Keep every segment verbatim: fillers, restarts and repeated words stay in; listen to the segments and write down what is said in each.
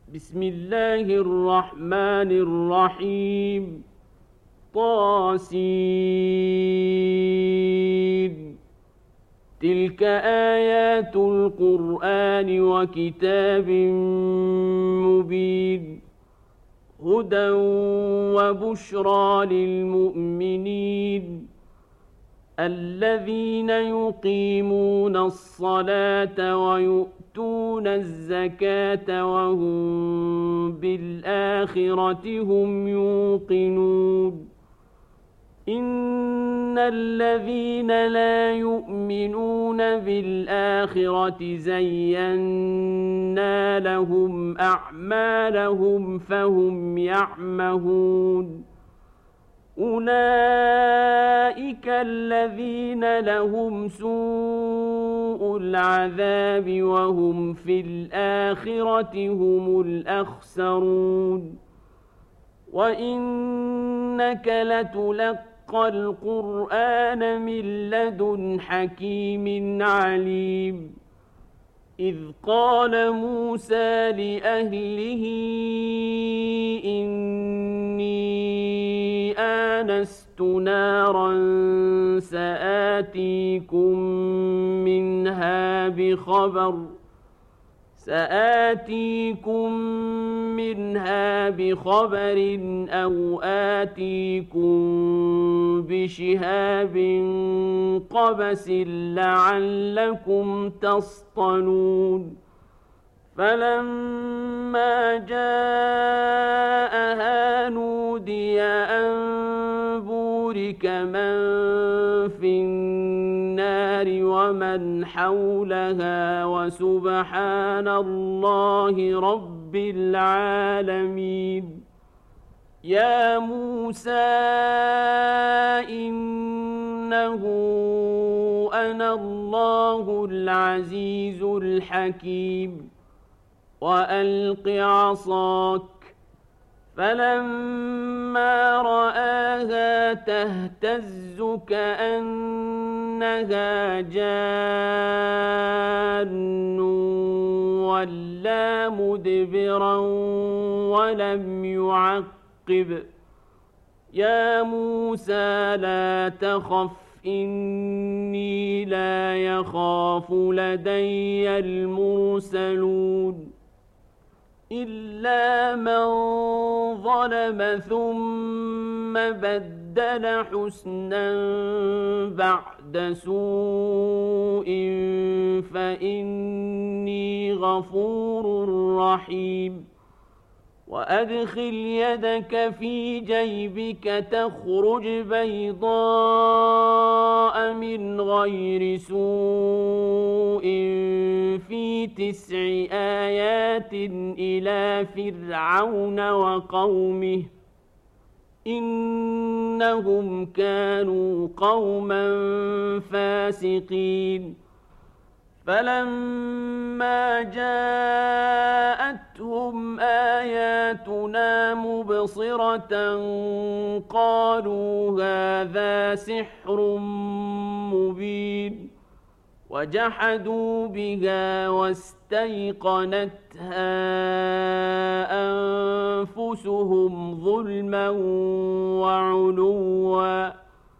بسم الله الرحمن الرحيم. طاسين. تلك آيات القرآن وكتاب مبين، هدى وبشرى للمؤمنين الذين يقيمون الصلاة ويؤتون الزكاة وهم بالآخرة هم يوقنون. إن الذين لا يؤمنون بالآخرة زينا لهم أعمالهم فهم يعمهون. أولئك الذين لهم سوء العذاب وهم في الآخرة هم الأخسرون. وإنك لتلقى القرآن من لدن حكيم عليم. إذ قال موسى لأهله إني آنست نارا سآتيكم منها بخبر سآتيكم منها بخبر أو آتيكم بشهاب قبس لعلكم تصطلون. فلما جاءها نودي أن بورك من في النار ومن حولها وسبحان الله رب العالمين. يا موسى إنه أنا الله العزيز الحكيم وألق عصاك. فلما رآها تهتز كأنها جان ولا مدبرا ولم يعقب. يا موسى لا تخف إني لا يخاف لدي المرسلون إلا من ظلم ثم بدل حسنا بعد سوء فإني غفور رحيم. وأدخل يدك في جيبك تخرج بيضاء من غير سوء في تسع آيات إلى فرعون وقومه إنهم كانوا قوما فاسقين. فلما جاءتهم آياتنا مبصرة قالوا هذا سحر مبين. وجحدوا بها واستيقنتها أنفسهم ظلما وعلوا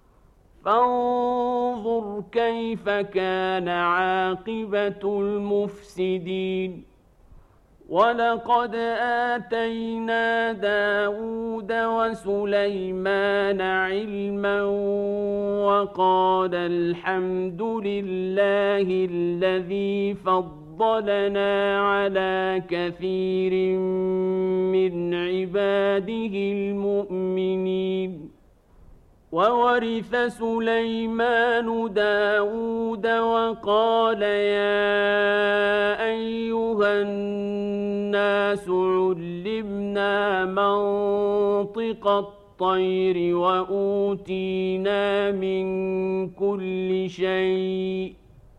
فانظر كيف كان عاقبة المفسدين. ولقد آتينا داود وسليمان علما وقال الحمد لله الذي فضلنا على كثير من عباده المؤمنين. وورث سليمان داود وقال يا أيها الناس علمنا منطق الطير وأوتينا من كل شيء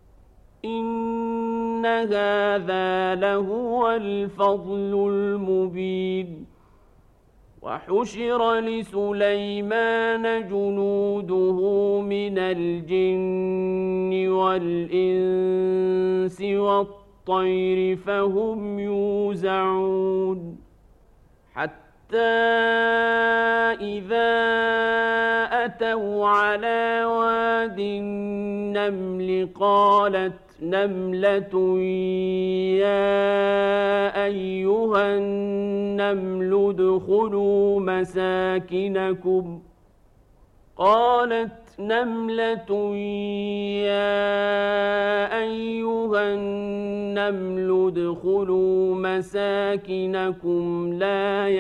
إن هذا لهو الفضل المبين. وحشر لسليمان جنوده من الجن والإنس والطير الطير فهم يوزعون حتى إذا أتوا على واد النمل قالت نملة يا أيها النمل ادخلوا مساكنكم قالت نملة يا أيها النمل ادخلوا مساكنكم لا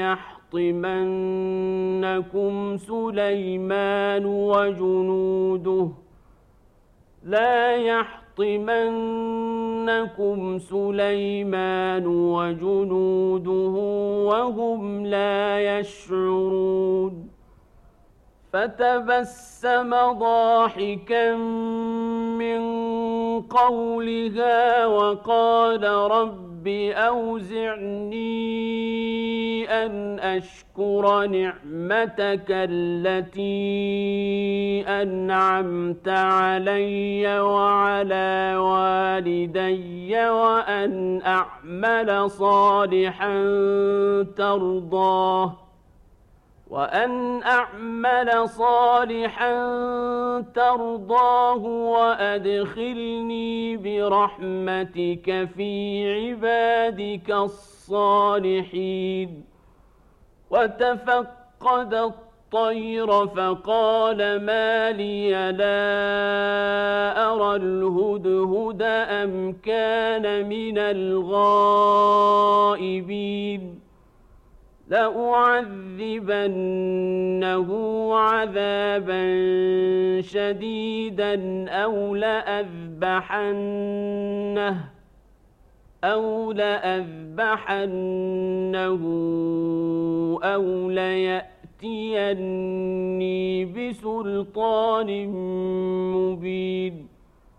يحطمنكم سليمان وجنوده لا يحطمنكم سليمان وجنوده وهم لا يشعرون فتبسم ضاحكا من قولها وقال رب أوزعني أن أشكر نعمتك التي أنعمت علي وعلى والدي وأن أعمل صالحا ترضاه وأن أعمل صالحا ترضاه وأدخلني برحمتك في عبادك الصالحين وتفقد الطير فقال ما لي لا أرى الهدهد أم كان من الغائبين لأعذبنه عذابا شديدا أو لأذبحنه أو لأذبحنه أو ليأتيني بسلطان مبين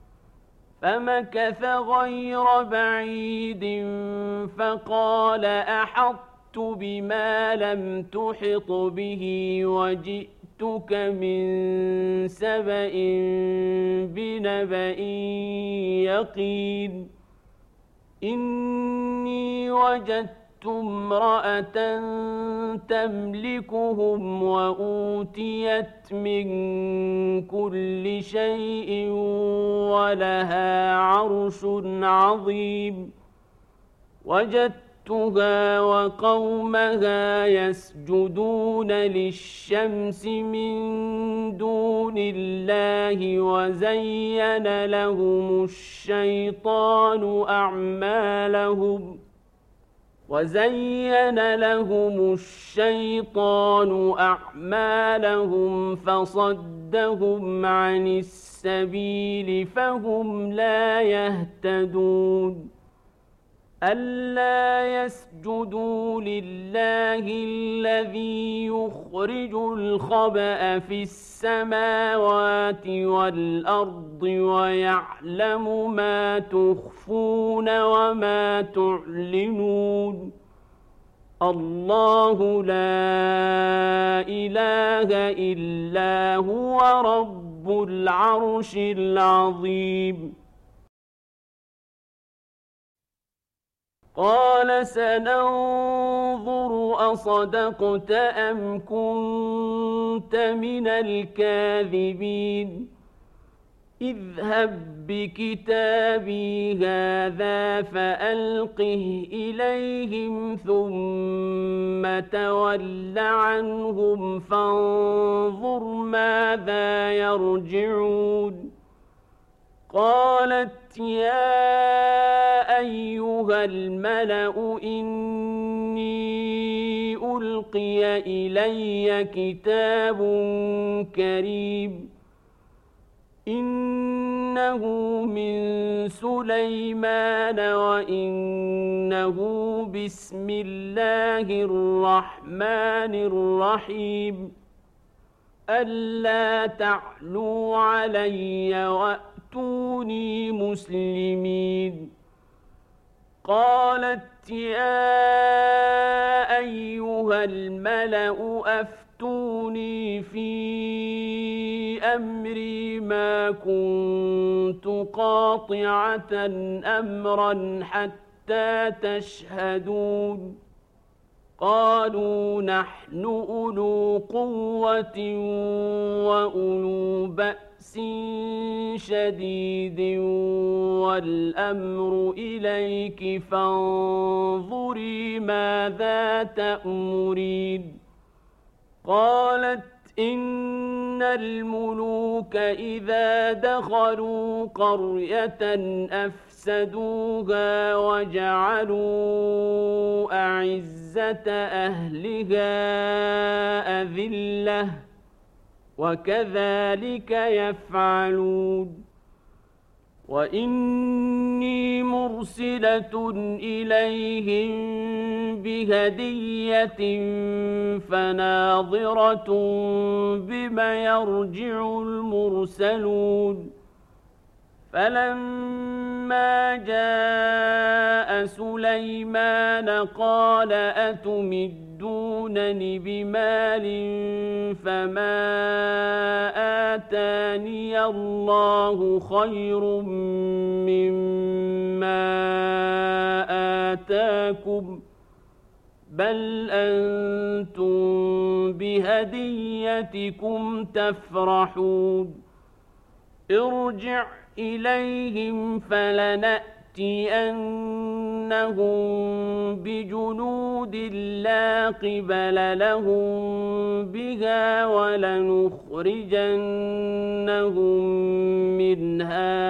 فمكث غير بعيد فقال أحط بما لم تحط به وجئتك من سبأ بنبأ يقين إني وجدت امرأة تملكهم وأوتيت من كل شيء ولها عرش عظيم وجدت وقومها يسجدون للشمس من دون الله وزين لهم الشيطان أعمالهم وزين لهم الشيطان أعمالهم فصدهم عن السبيل فهم لا يهتدون ألا يسجدوا لله الذي يخرج الخبأ في السماوات والأرض ويعلم ما تخفون وما تعلنون الله لا إله إلا هو رب العرش العظيم قال سننظر أصدقت أم كنت من الكاذبين اذهب بكتابي هذا فألقه إليهم ثم تول عنهم فانظر ماذا يرجعون قالت يا أيها الملأ إني ألقي إلي كتاب كريم إنه من سليمان وإنه بسم الله الرحمن الرحيم ألا تعلوا علي وأتوني مسلمين قالت يا أيها الملأ أفتوني في أمري ما كنت قاطعة أمرا حتى تشهدون قالوا نحن أولو قوة وأولو بأس شديد والأمر إليك فانظري ماذا تأمرين قالت إن الملوك إذا دخلوا قرية أفسدوها وجعلوا أعزة أهلها أذلة وكذلك يفعلون وإني مرسلة إليهم بهدية فناظرة بما يرجع المرسلون فلما جاء سليمان قال أتمدونني بمال فما آتاني الله خير مما آتاكم بل أنتم بهديتكم تفرحون ارجع إليهم فلنأتينهم بجنود لا قبل لهم بها ولنخرجنهم منها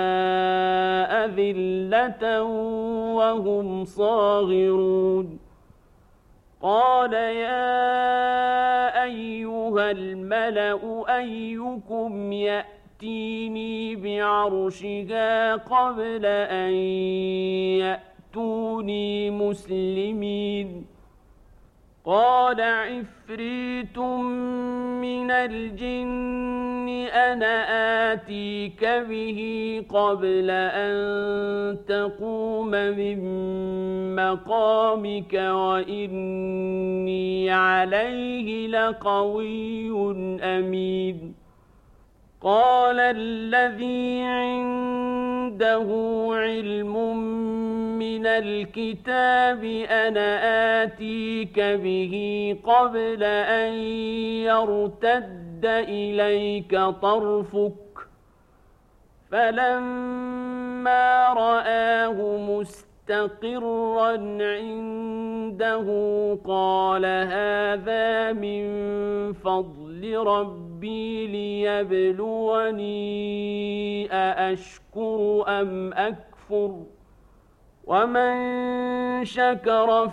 أذلة وهم صاغرون قال يا أيها الملأ أيكم يأتي يأتيني بعرشها قبل أن يأتوني مسلمين قال عفريت من الجن أنا آتيك به قبل أن تقوم من مقامك وإني عليه لقوي أمين قال الذي عنده علم من الكتاب أنا آتيك به قبل أن يرتد إليك طرفك فلما رآه مستقرا عنده قال هذا من فضل ربي ليبلوني أأشكر أم أكفر ومن شكر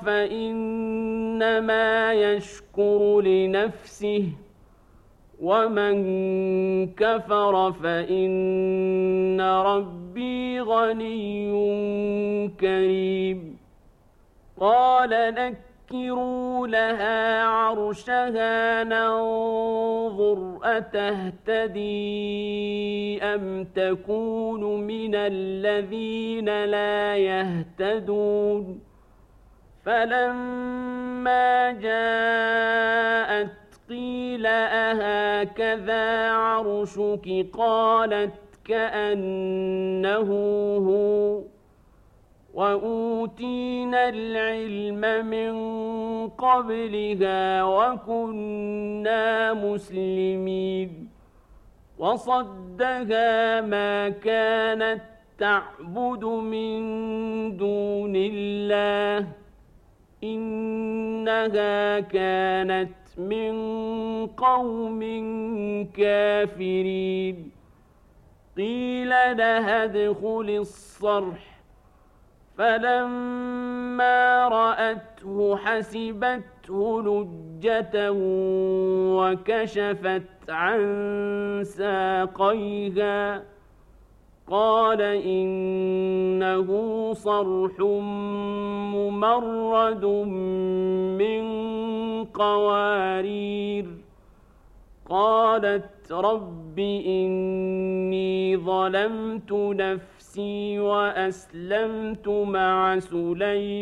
فإنما يشكر لنفسه ومن كفر فإن ربي غني كريم قال نكروا لها عرشها ننظر أتهتدي أم تكون من الذين لا يهتدون فلما جاءت قيل أهكذا عرشك قالت كأنه هو وأوتينا العلم من قبلها وكنا مسلمين وصدها ما كانت تعبد من دون الله إنها كانت من قوم كافرين قيل لها ادخل الصرح فلما رأته حسبته لجة وكشفت عن ساقيها قال إنه صرح ممرد من قوارير قالت رب إني ظلمت نفسي وأسلمت مع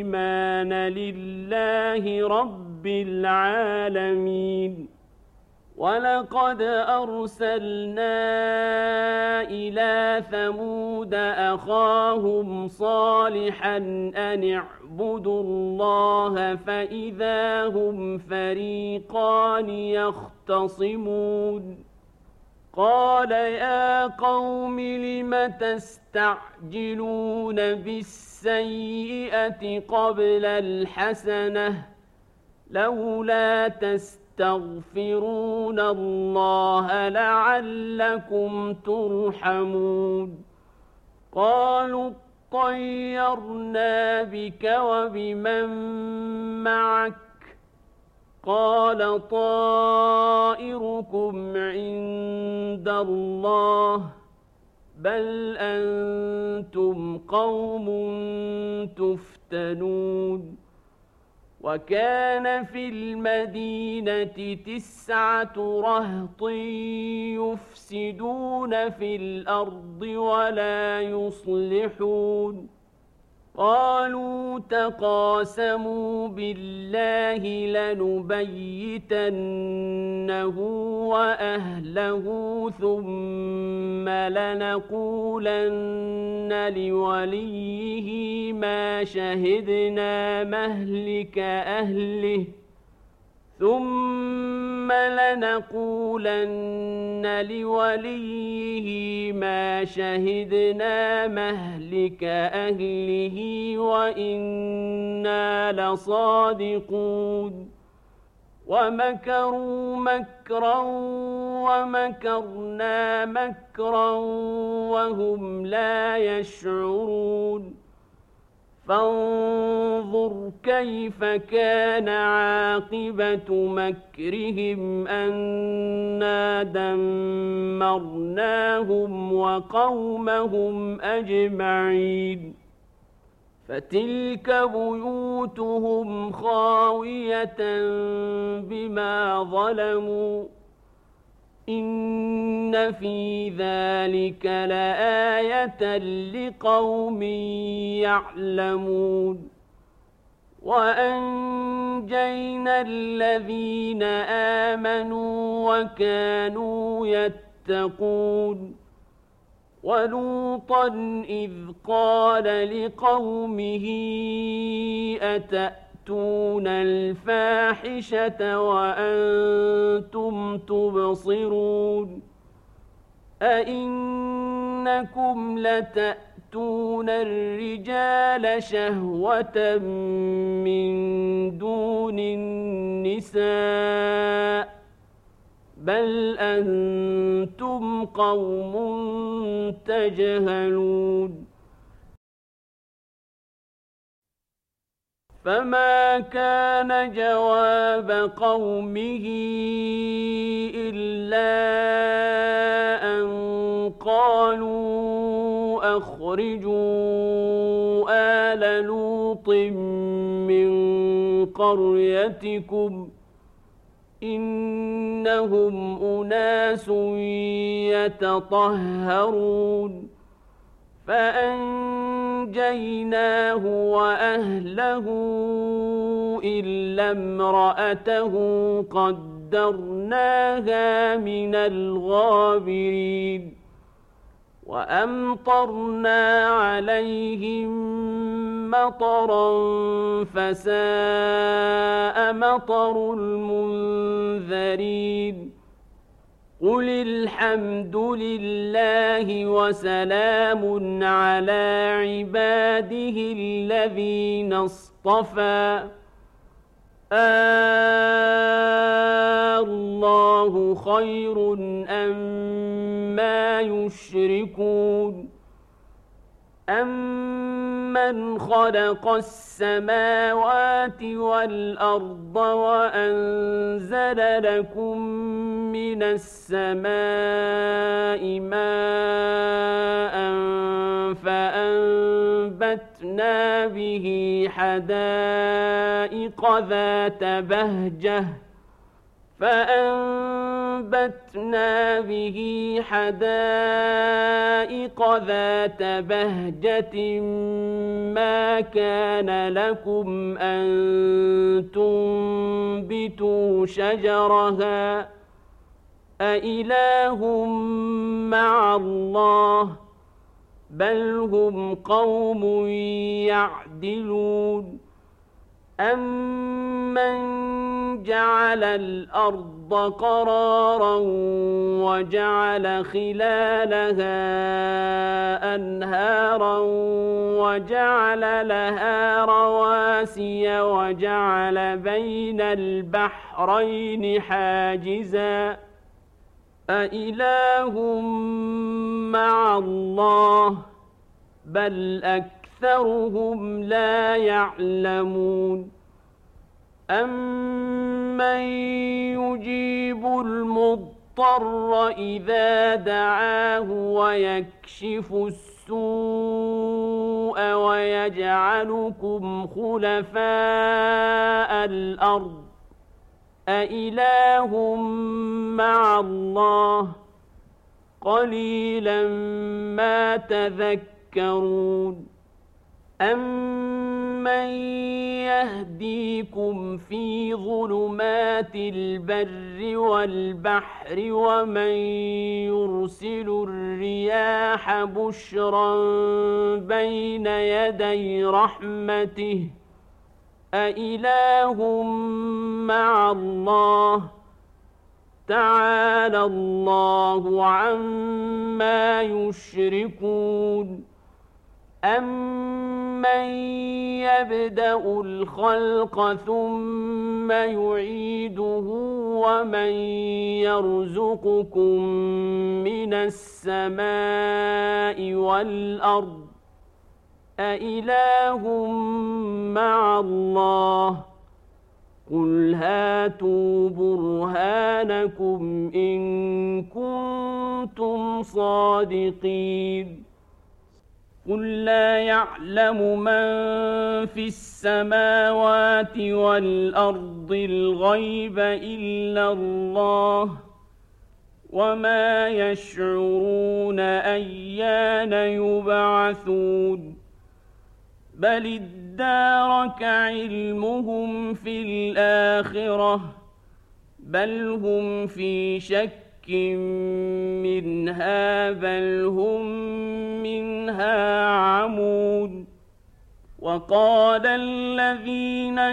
سليمان لله رب العالمين ولقد أرسلنا إلى ثمود أخاهم صالحا أن اعبدوا الله فإذا هم فريقان يختصمون قال يا قوم لم تستعجلون بالسيئة قبل الحسنة لولا تستغفرون الله لعلكم ترحمون قالوا اطيرنا بك وبمن معك قال طائركم عند الله بل أنتم قوم تفتنون وكان في المدينة تسعة رهط يفسدون في الأرض ولا يصلحون قالوا تقاسموا بالله لنبيتنه وأهله ثم لنقولن لوليه ما شهدنا مهلك أهله ثم لنقولن لوليه ما شهدنا مهلك أهله وإنا لصادقون ومكروا مكرا ومكرنا مكرا وهم لا يشعرون فانظر كيف كان عاقبة مكرهم أنا دمرناهم وقومهم أجمعين فتلك بيوتهم خاوية بما ظلموا إن في ذلك لآية لقوم يعلمون وأنجينا الذين آمنوا وكانوا يتقون ولوطا إذ قال لقومه أتأتون الفاحشة وأنتم تبصرون أئنكم لتأتون الرجال شهوة من دون النساء بل أنتم قوم تجهلون فما كان جواب قومه إلا أن قالوا أخرجوا آل لوط من قريتكم إنهم أناس يتطهرون فأنجيناه وأهله إلا امرأته قدرناها من الغابرين وأمطرنا عليهم مطرا فساء مطر المنذرين قل الحمد لله وسلام على عباده الذين اصطفى الله خير أما يشركون أمن خلق السماوات والأرض وأنزل لكم من السماء ماء فأنبتنا به حدائق ذات بهجة فأنبتنا به حدائق ذات بهجة ما كان لكم أن تنبتوا شجرها أإله مع الله بل هم قوم يعدلون أمن جعل الأرض قرارا وجعل خلالها أنهارا وجعل لها رواسي وجعل بين البحرين حاجزا أإله مع الله بل أكثرهم لا يعلمون أمن يجيب المضطر إذا دعاه ويكشف السوء ويجعلكم خلفاء الأرض أإله مع الله قليلا ما تذكرون أمن يهديكم في ظلمات البر والبحر ومن يرسل الرياح بشرا بين يدي رحمته أإله مع الله تعالى الله عما يشركون أمن يبدأ الخلق ثم يعيده ومن يرزقكم من السماء والأرض أإله مع الله قل هاتوا برهانكم إن كنتم صادقين قل لا يعلم من في السماوات والأرض الغيب إلا الله وما يشعرون أيان يبعثون بل ادارك علمهم في الآخرة بل هم في شك منها بل هم منها عمون وقال الذين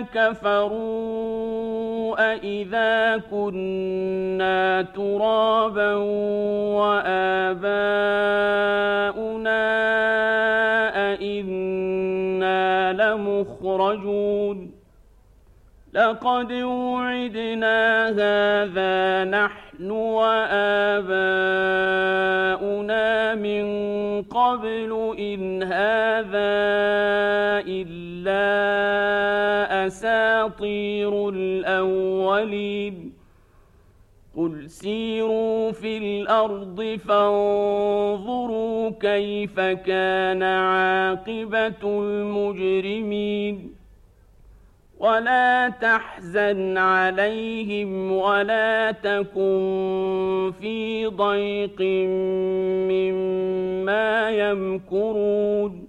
كفروا أإذا كنا ترابا وآباؤنا أإنا لمخرجون لقد وعدنا هذا نحن وآباؤنا من قبل إن هذا إلا أساطير الأولين قل سيروا في الأرض فانظروا كيف كان عاقبة المجرمين ولا تحزن عليهم ولا تكن في ضيق مما يمكرون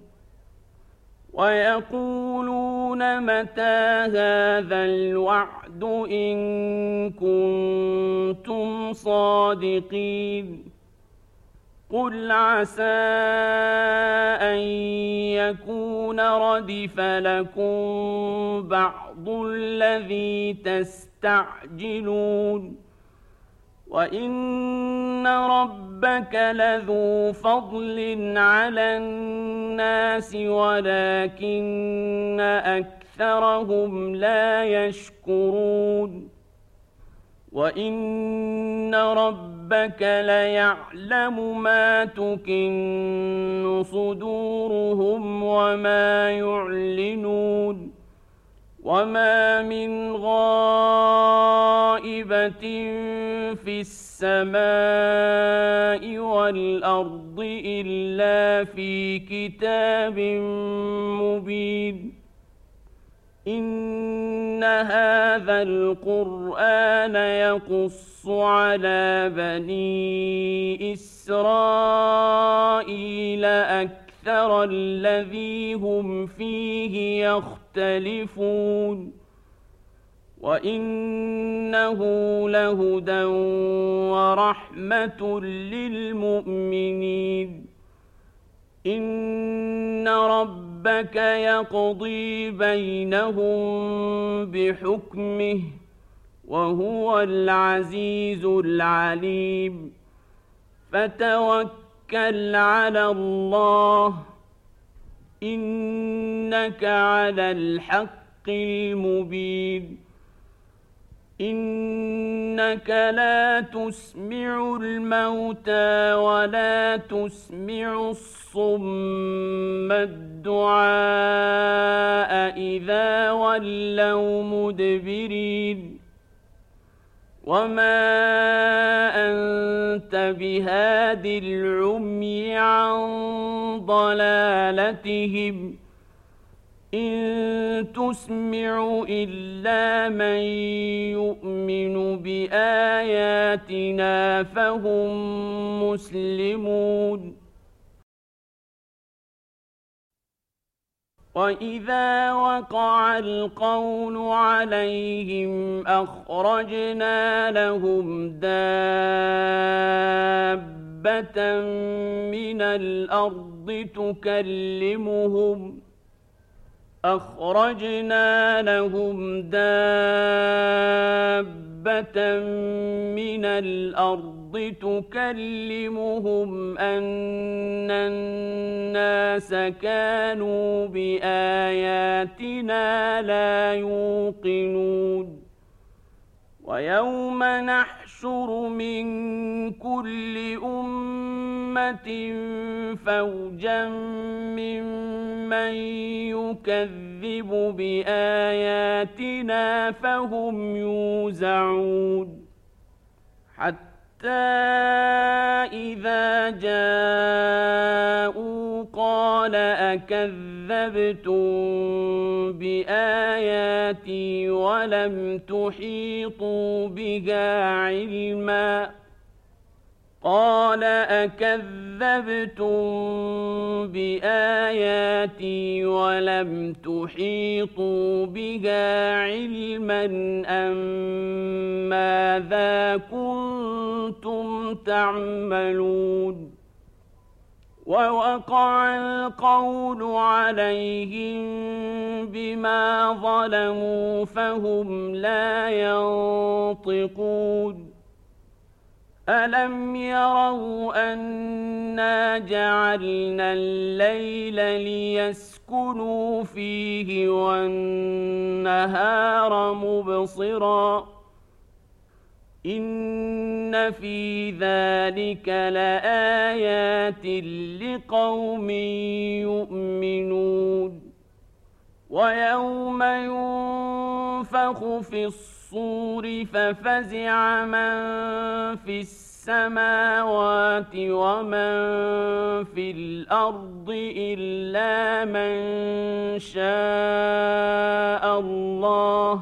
ويقولون متى هذا الوعد إن كنتم صادقين قل عسى أن يكون ردف لكم بعض الذي تستعجلون وإن ربك لذو فضل على الناس ولكن أكثرهم لا يشكرون وإن ربك ليعلم ما تكن صدورهم وما يعلنون وما من غائبة في السماء والأرض إلا في كتاب مبين إن هذا القرآن يقص على بني إسرائيل أكثر الذي هم فيه يختلفون وإنه لهدى ورحمة للمؤمنين إن ربك يقضي بينهم بحكمه وهو العزيز العليم فتوكل على الله إنك على الحق المبين إنك لا تسمع الموتى ولا تسمع الصم الدعاء إذا ولوا مدبرين وما أنت بهاد العمي عن ضلالتهم إن تسمع إلا من يؤمن بآياتنا فهم مسلمون وإذا وقع القول عليهم أخرجنا لهم دابة من الأرض تكلمهم أخرجنا لهم دابة من الأرض تكلمهم أن الناس كانوا بآياتنا لا يوقنون ويوم نحشر من كل أمة فوجا ممن يكذب بآياتنا فهم يوزعون حتى إذا جاءوا قال أكذبتم بآياتي ولم تحيطوا بها علما قال أكذبتم بآياتي ولم تحيطوا بها علما أم ماذا كنتم تعملون ووقع القول عليهم بما ظلموا فهم لا ينطقون ألم يروا أنا جعلنا الليل ليسكنوا فيه والنهار مبصرا إن في ذلك لآيات لقوم يؤمنون ويوم ينفخ في الصور ففزع من في السماوات ومن في الأرض إلا من شاء الله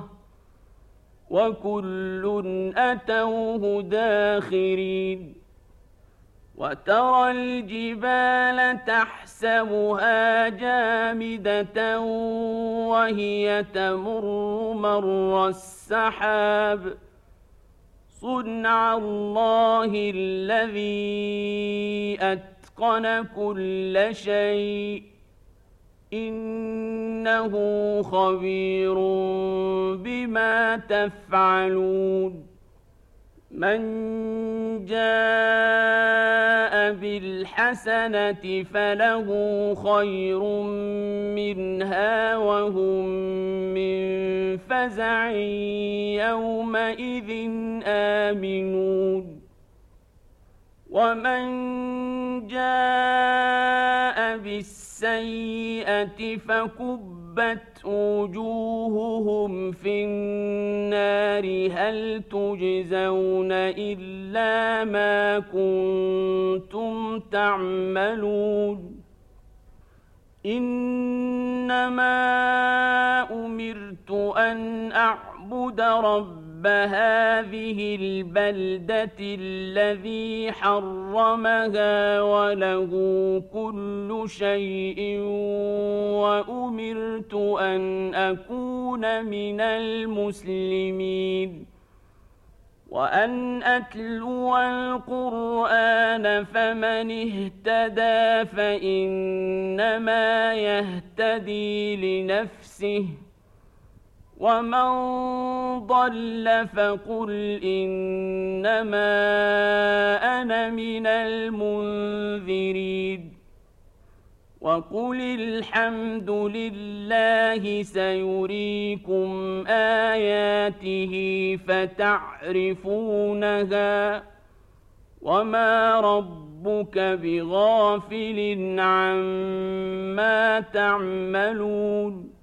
وكل أتوه داخرين وترى الجبال تحسبها جامدة وهي تمر مر السحاب صنع الله الذي أتقن كل شيء إنه خبير بما تفعلون من جاء بالحسنة فله خير منها وهم من فزع يومئذ آمنون ومن جاء بالسيئة فكبت وجوههم في النار هل تجزون إلا ما كنتم تعملون إنما أمروا أمرت أن أعبد رب هذه البلدة الذي حرمها وله كل شيء وأمرت أن أكون من المسلمين وأن أتلو القرآن فمن اهتدى فإنما يهتدي لنفسه ومن ضل فقل إنما أنا من المنذرين وقل الحمد لله سيريكم آياته فتعرفونها وما ربك بغافل عما تعملون